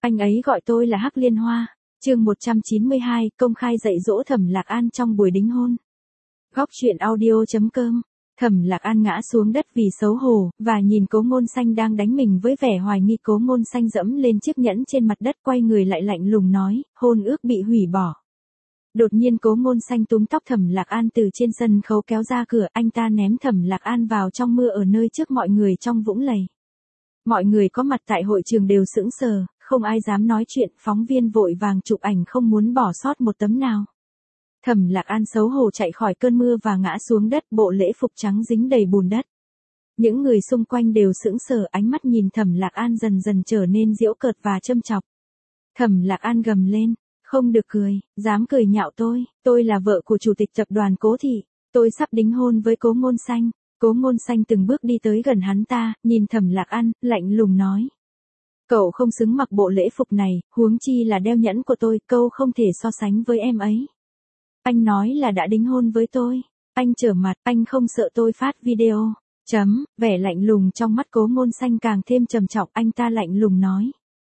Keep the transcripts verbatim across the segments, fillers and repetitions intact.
Anh ấy gọi tôi là Hắc Liên Hoa. Chương một trăm chín mươi hai, công khai dạy dỗ Thẩm Lạc An trong buổi đính hôn. Góc truyện audio chấm com. Thẩm Lạc An ngã xuống đất vì xấu hổ, và nhìn Cố Ngôn Xanh đang đánh mình với vẻ hoài nghi. Cố Ngôn Xanh dẫm lên chiếc nhẫn trên mặt đất, quay người lại lạnh lùng nói, hôn ước bị hủy bỏ. Đột nhiên Cố Ngôn Xanh túm tóc Thẩm Lạc An từ trên sân khấu kéo ra cửa, anh ta ném Thẩm Lạc An vào trong mưa ở nơi trước mọi người trong vũng lầy. Mọi người có mặt tại hội trường đều sững sờ, không ai dám nói chuyện, phóng viên vội vàng chụp ảnh không muốn bỏ sót một tấm nào. Thẩm Lạc An xấu hổ chạy khỏi cơn mưa và ngã xuống đất, bộ lễ phục trắng dính đầy bùn đất. Những người xung quanh đều sững sờ, ánh mắt nhìn Thẩm Lạc An dần dần trở nên giễu cợt và châm chọc. Thẩm Lạc An gầm lên, không được cười, dám cười nhạo tôi, tôi là vợ của chủ tịch tập đoàn Cố Thị, tôi sắp đính hôn với Cố Ngôn Xanh. Cố Ngôn Xanh từng bước đi tới gần hắn ta, nhìn Thẩm Lạc An, lạnh lùng nói. Cậu không xứng mặc bộ lễ phục này, huống chi là đeo nhẫn của tôi, câu không thể so sánh với em ấy. Anh nói là đã đính hôn với tôi, anh trở mặt, anh không sợ tôi phát video. Chấm, vẻ lạnh lùng trong mắt Cố Ngôn Xanh càng thêm trầm trọng, anh ta lạnh lùng nói.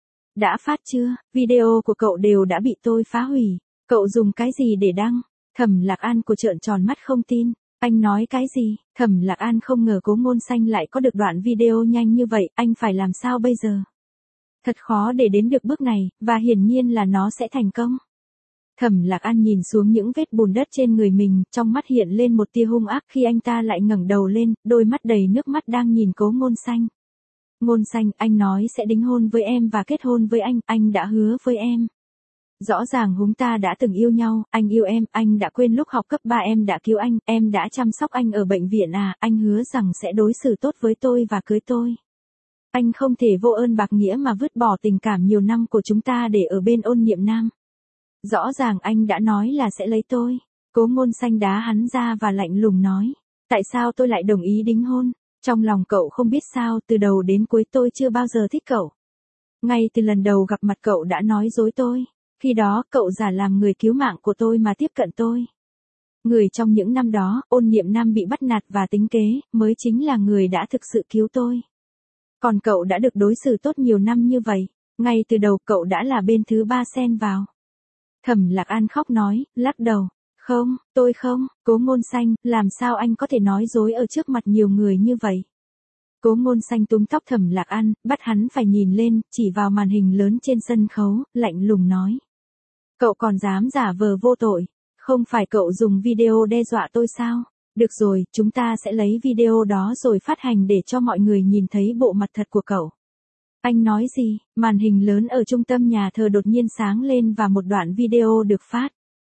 Đã phát chưa, video của cậu đều đã bị tôi phá hủy, cậu dùng cái gì để đăng? Thẩm Lạc An của trợn tròn mắt không tin. Anh nói cái gì? Thẩm Lạc An không ngờ Cố Ngôn Xanh lại có được đoạn video nhanh như vậy, anh phải làm sao bây giờ? Thật khó để đến được bước này, và hiển nhiên là nó sẽ thành công. Thẩm Lạc An nhìn xuống những vết bùn đất trên người mình, trong mắt hiện lên một tia hung ác khi anh ta lại ngẩng đầu lên, đôi mắt đầy nước mắt đang nhìn Cố Ngôn Xanh. Ngôn Xanh, anh nói sẽ đính hôn với em và kết hôn với anh, anh đã hứa với em. Rõ ràng chúng ta đã từng yêu nhau, anh yêu em, anh đã quên lúc học cấp ba em đã cứu anh, em đã chăm sóc anh ở bệnh viện à, anh hứa rằng sẽ đối xử tốt với tôi và cưới tôi. Anh không thể vô ơn bạc nghĩa mà vứt bỏ tình cảm nhiều năm của chúng ta để ở bên Ôn Niệm Nam. Rõ ràng anh đã nói là sẽ lấy tôi. Cố Ngôn Xanh đá hắn ra và lạnh lùng nói. Tại sao tôi lại đồng ý đính hôn? Trong lòng cậu không biết sao, từ đầu đến cuối tôi chưa bao giờ thích cậu. Ngay từ lần đầu gặp mặt cậu đã nói dối tôi. Khi đó cậu giả làm người cứu mạng của tôi mà tiếp cận tôi. Người trong những năm đó, Ôn Niệm Nam bị bắt nạt và tính kế, mới chính là người đã thực sự cứu tôi. Còn cậu đã được đối xử tốt nhiều năm như vậy, ngay từ đầu cậu đã là bên thứ ba xen vào. Thẩm Lạc An khóc nói, lắc đầu, không, tôi không, Cố Ngôn Xanh, làm sao anh có thể nói dối ở trước mặt nhiều người như vậy? Cố Ngôn Xanh túm tóc Thẩm Lạc An, bắt hắn phải nhìn lên, chỉ vào màn hình lớn trên sân khấu, lạnh lùng nói. Cậu còn dám giả vờ vô tội, không phải cậu dùng video đe dọa tôi sao? Được rồi, chúng ta sẽ lấy video đó rồi phát hành để cho mọi người nhìn thấy bộ mặt thật của cậu. Anh nói gì? Màn hình lớn ở trung tâm nhà thờ đột nhiên sáng lên và một đoạn video được phát.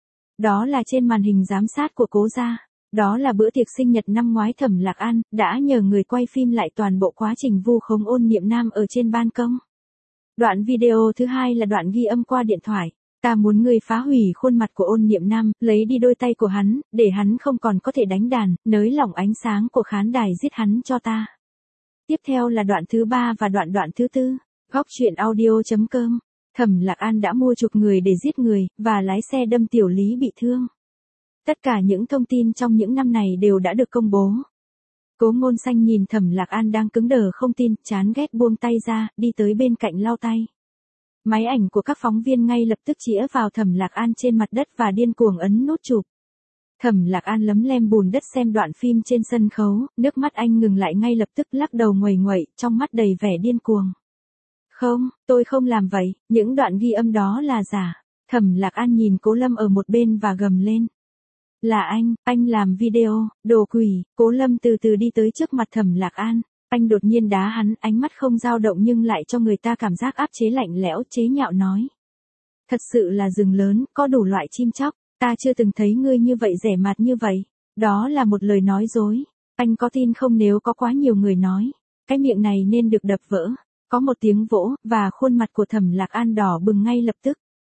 Đó là trên màn hình giám sát của Cố gia. Đó là bữa tiệc sinh nhật năm ngoái Thẩm Lạc An đã nhờ người quay phim lại toàn bộ quá trình vu khống Ôn Niệm Nam ở trên ban công. Đoạn video thứ hai là đoạn ghi âm qua điện thoại. Ta muốn ngươi phá hủy khuôn mặt của Ôn Niệm Nam, lấy đi đôi tay của hắn, để hắn không còn có thể đánh đàn, nới lỏng ánh sáng của khán đài, giết hắn cho ta. Tiếp theo là đoạn thứ ba và đoạn đoạn thứ tư. Góc truyện audio chấm com. Thẩm Lạc An đã mua chuộc người để giết người, và lái xe đâm Tiểu Lý bị thương. Tất cả những thông tin trong những năm này đều đã được công bố. Cố Ngôn Xanh nhìn Thẩm Lạc An đang cứng đờ không tin, chán ghét buông tay ra, đi tới bên cạnh lau tay. Máy ảnh của các phóng viên ngay lập tức chĩa vào Thẩm Lạc An trên mặt đất và điên cuồng ấn nút chụp. Thẩm Lạc An lấm lem bùn đất xem đoạn phim trên sân khấu, nước mắt anh ngừng lại ngay lập tức, lắc đầu nguầy nguậy, trong mắt đầy vẻ điên cuồng. Không, tôi không làm vậy, những đoạn ghi âm đó là giả. Thẩm Lạc An nhìn Cố Lâm ở một bên và gầm lên. Là anh, anh làm video, đồ quỷ. Cố Lâm từ từ đi tới trước mặt Thẩm Lạc An. Anh đột nhiên đá hắn, ánh mắt không dao động nhưng lại cho người ta cảm giác áp chế lạnh lẽo, chế nhạo nói. Thật sự là rừng lớn, có đủ loại chim chóc, ta chưa từng thấy ngươi như vậy, rẻ mạt như vậy. Đó là một lời nói dối. Anh có tin không nếu có quá nhiều người nói, cái miệng này nên được đập vỡ. Có một tiếng vỗ, và khuôn mặt của Thẩm Lạc An đỏ bừng ngay lập tức.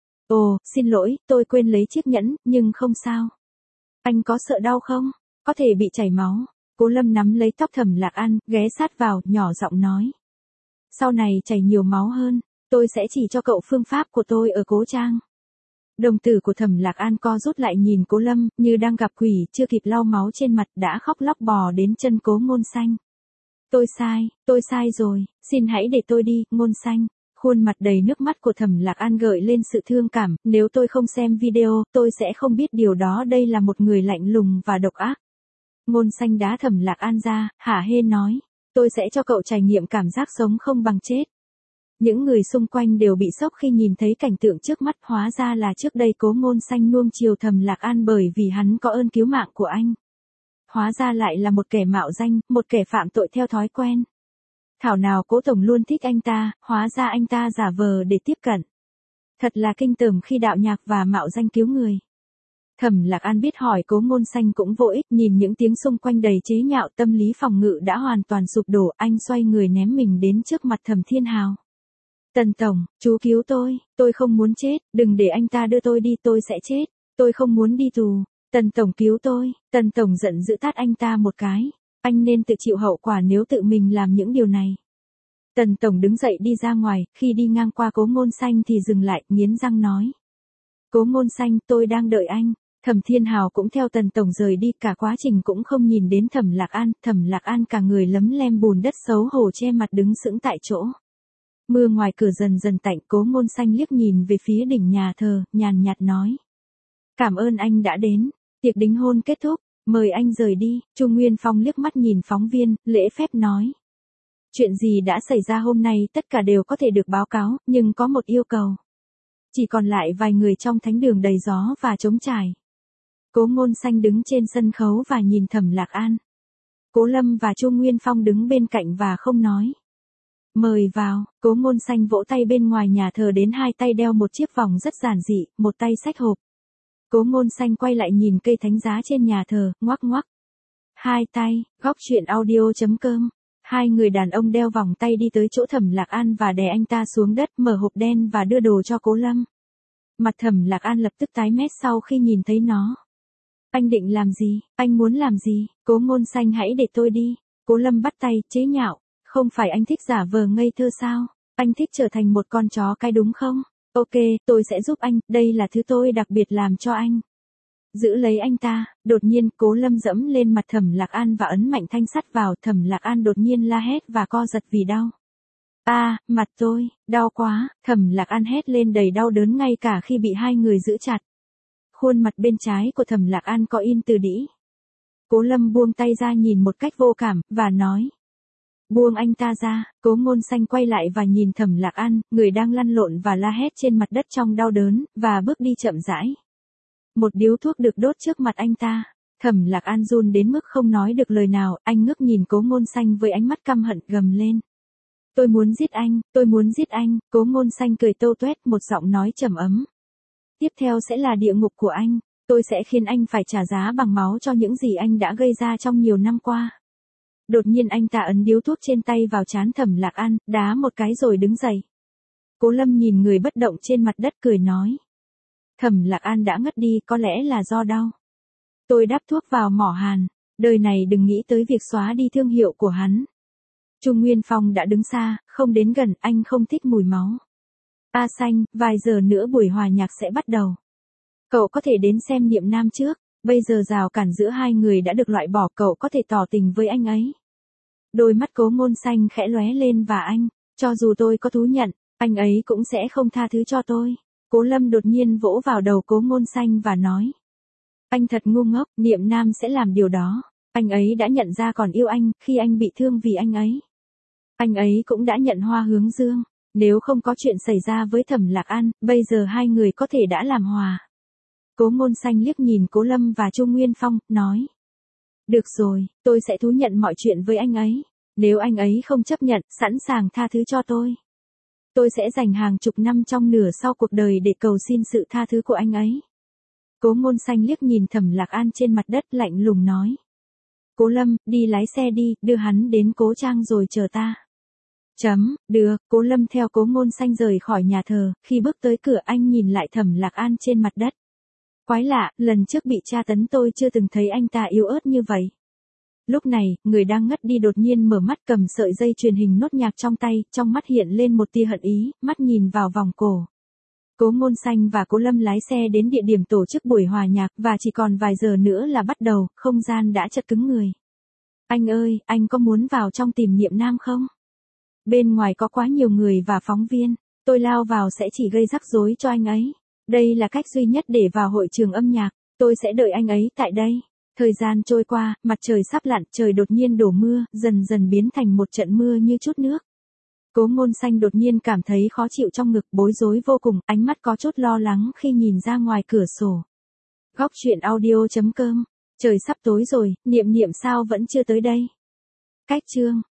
Ồ, xin lỗi, tôi quên lấy chiếc nhẫn, nhưng không sao. Anh có sợ đau không? Có thể bị chảy máu. Cố Lâm nắm lấy tóc Thẩm Lạc An, ghé sát vào, nhỏ giọng nói. Sau này chảy nhiều máu hơn, tôi sẽ chỉ cho cậu phương pháp của tôi ở Cố Trang. Đồng tử của Thẩm Lạc An co rút lại nhìn Cố Lâm, như đang gặp quỷ, chưa kịp lau máu trên mặt đã khóc lóc bò đến chân Cố Ngôn Xanh. Tôi sai, tôi sai rồi, xin hãy để tôi đi, Ngôn Xanh. Khuôn mặt đầy nước mắt của Thẩm Lạc An gợi lên sự thương cảm, nếu tôi không xem video, tôi sẽ không biết điều đó, đây là một người lạnh lùng và độc ác. Ngôn Xanh đá Thẩm Lạc An ra, hả hê nói, tôi sẽ cho cậu trải nghiệm cảm giác sống không bằng chết. Những người xung quanh đều bị sốc khi nhìn thấy cảnh tượng trước mắt, hóa ra là trước đây Cố Ngôn Xanh nuông chiều Thẩm Lạc An bởi vì hắn có ơn cứu mạng của anh. Hóa ra lại là một kẻ mạo danh, một kẻ phạm tội theo thói quen. Thảo nào Cố Tổng luôn thích anh ta, hóa ra anh ta giả vờ để tiếp cận. Thật là kinh tởm khi đạo nhạc và mạo danh cứu người. Thẩm Lạc An biết hỏi Cố Ngôn Xanh cũng vô ích, nhìn những tiếng xung quanh đầy chế nhạo, tâm lý phòng ngự đã hoàn toàn sụp đổ, anh xoay người ném mình đến trước mặt Thẩm Thiên Hào. Tần Tổng, chú cứu tôi, tôi không muốn chết, đừng để anh ta đưa tôi đi, tôi sẽ chết, tôi không muốn đi tù. Tần Tổng cứu tôi, Tần Tổng giận dữ tát anh ta một cái, anh nên tự chịu hậu quả nếu tự mình làm những điều này. Tần Tổng đứng dậy đi ra ngoài, khi đi ngang qua Cố Ngôn Xanh thì dừng lại, nghiến răng nói. Cố Ngôn Xanh, tôi đang đợi anh. Thẩm Thiên Hào cũng theo Tần Tổng rời đi, cả quá trình cũng không nhìn đến Thẩm Lạc An, Thẩm Lạc An cả người lấm lem bùn đất xấu hổ che mặt đứng sững tại chỗ. Mưa ngoài cửa dần dần tạnh, Cố Ngôn Xanh liếc nhìn về phía đỉnh nhà thờ, nhàn nhạt nói. Cảm ơn anh đã đến, tiệc đính hôn kết thúc, mời anh rời đi. Chu Nguyên Phong liếc mắt nhìn phóng viên, lễ phép nói. Chuyện gì đã xảy ra hôm nay tất cả đều có thể được báo cáo, nhưng có một yêu cầu. Chỉ còn lại vài người trong thánh đường đầy gió và trống trải. Cố Ngôn Xanh đứng trên sân khấu và nhìn Thẩm Lạc An. Cố Lâm và Chu Nguyên Phong đứng bên cạnh và không nói. Mời vào, Cố Ngôn Xanh vỗ tay bên ngoài nhà thờ đến hai tay đeo một chiếc vòng rất giản dị, một tay xách hộp. Cố Ngôn Xanh quay lại nhìn cây thánh giá trên nhà thờ, ngoắc ngoắc. Hai tay, góc truyện audio chấm com. Hai người đàn ông đeo vòng tay đi tới chỗ Thẩm Lạc An và đè anh ta xuống đất, mở hộp đen và đưa đồ cho Cố Lâm. Mặt Thẩm Lạc An lập tức tái mét sau khi nhìn thấy nó. Anh định làm gì, anh muốn làm gì, Cố Ngôn Xanh hãy để tôi đi. Cố Lâm bắt tay, chế nhạo, không phải anh thích giả vờ ngây thơ sao, anh thích trở thành một con chó cái đúng không? Ok, tôi sẽ giúp anh, đây là thứ tôi đặc biệt làm cho anh. Giữ lấy anh ta, đột nhiên Cố Lâm dẫm lên mặt Thẩm Lạc An và ấn mạnh thanh sắt vào. Thẩm Lạc An đột nhiên la hét và co giật vì đau. A, à, mặt tôi, đau quá, Thẩm Lạc An hét lên đầy đau đớn ngay cả khi bị hai người giữ chặt. Khuôn mặt bên trái của Thẩm Lạc An có in từ đĩ. Cố Lâm buông tay ra nhìn một cách vô cảm, và nói. Buông anh ta ra. Cố Ngôn Xanh quay lại và nhìn Thẩm Lạc An, người đang lăn lộn và la hét trên mặt đất trong đau đớn, và bước đi chậm rãi. Một điếu thuốc được đốt trước mặt anh ta. Thẩm Lạc An run đến mức không nói được lời nào, anh ngước nhìn Cố Ngôn Xanh với ánh mắt căm hận, gầm lên. Tôi muốn giết anh, tôi muốn giết anh. Cố Ngôn Xanh cười tâu tuét, một giọng nói trầm ấm. Tiếp theo sẽ là địa ngục của anh, tôi sẽ khiến anh phải trả giá bằng máu cho những gì anh đã gây ra trong nhiều năm qua. Đột nhiên anh ta ấn điếu thuốc trên tay vào trán Thẩm Lạc An, đá một cái rồi đứng dậy. Cố Lâm nhìn người bất động trên mặt đất cười nói. Thẩm Lạc An đã ngất đi, có lẽ là do đau. Tôi đắp thuốc vào mỏ hàn, đời này đừng nghĩ tới việc xóa đi thương hiệu của hắn. Chu Nguyên Phong đã đứng xa, không đến gần, anh không thích mùi máu. A Xanh, vài giờ nữa buổi hòa nhạc sẽ bắt đầu. Cậu có thể đến xem Niệm Nam trước, bây giờ rào cản giữa hai người đã được loại bỏ, cậu có thể tỏ tình với anh ấy. Đôi mắt Cố Ngôn Xanh khẽ lóe lên và anh, cho dù tôi có thú nhận, anh ấy cũng sẽ không tha thứ cho tôi. Cố Lâm đột nhiên vỗ vào đầu Cố Ngôn Xanh và nói. Anh thật ngu ngốc, Niệm Nam sẽ làm điều đó. Anh ấy đã nhận ra còn yêu anh, khi anh bị thương vì anh ấy. Anh ấy cũng đã nhận hoa hướng dương. Nếu không có chuyện xảy ra với Thẩm Lạc An, bây giờ hai người có thể đã làm hòa. Cố Ngôn Xanh liếc nhìn Cố Lâm và Chu Nguyên Phong, nói. Được rồi, tôi sẽ thú nhận mọi chuyện với anh ấy. Nếu anh ấy không chấp nhận, sẵn sàng tha thứ cho tôi. Tôi sẽ dành hàng chục năm trong nửa sau cuộc đời để cầu xin sự tha thứ của anh ấy. Cố Ngôn Xanh liếc nhìn Thẩm Lạc An trên mặt đất, lạnh lùng nói. Cố Lâm, đi lái xe đi, đưa hắn đến Cố Trang rồi chờ ta. Chấm, được, Cố Lâm theo Cố Ngôn Xanh rời khỏi nhà thờ, khi bước tới cửa anh nhìn lại Thẩm Lạc An trên mặt đất. Quái lạ, lần trước bị tra tấn tôi chưa từng thấy anh ta yếu ớt như vậy. Lúc này, người đang ngất đi đột nhiên mở mắt, cầm sợi dây truyền hình nốt nhạc trong tay, trong mắt hiện lên một tia hận ý, mắt nhìn vào vòng cổ. Cố Ngôn Xanh và Cố Lâm lái xe đến địa điểm tổ chức buổi hòa nhạc, và chỉ còn vài giờ nữa là bắt đầu, không gian đã chật cứng người. Anh ơi, anh có muốn vào trong tìm Niệm Nam không? Bên ngoài có quá nhiều người và phóng viên. Tôi lao vào sẽ chỉ gây rắc rối cho anh ấy. Đây là cách duy nhất để vào hội trường âm nhạc. Tôi sẽ đợi anh ấy tại đây. Thời gian trôi qua, mặt trời sắp lặn, trời đột nhiên đổ mưa, dần dần biến thành một trận mưa như chút nước. Cố Ngôn Xanh đột nhiên cảm thấy khó chịu trong ngực, bối rối vô cùng, ánh mắt có chút lo lắng khi nhìn ra ngoài cửa sổ. Góc truyện audio chấm com. Trời sắp tối rồi, Niệm Niệm sao vẫn chưa tới đây? Cách chương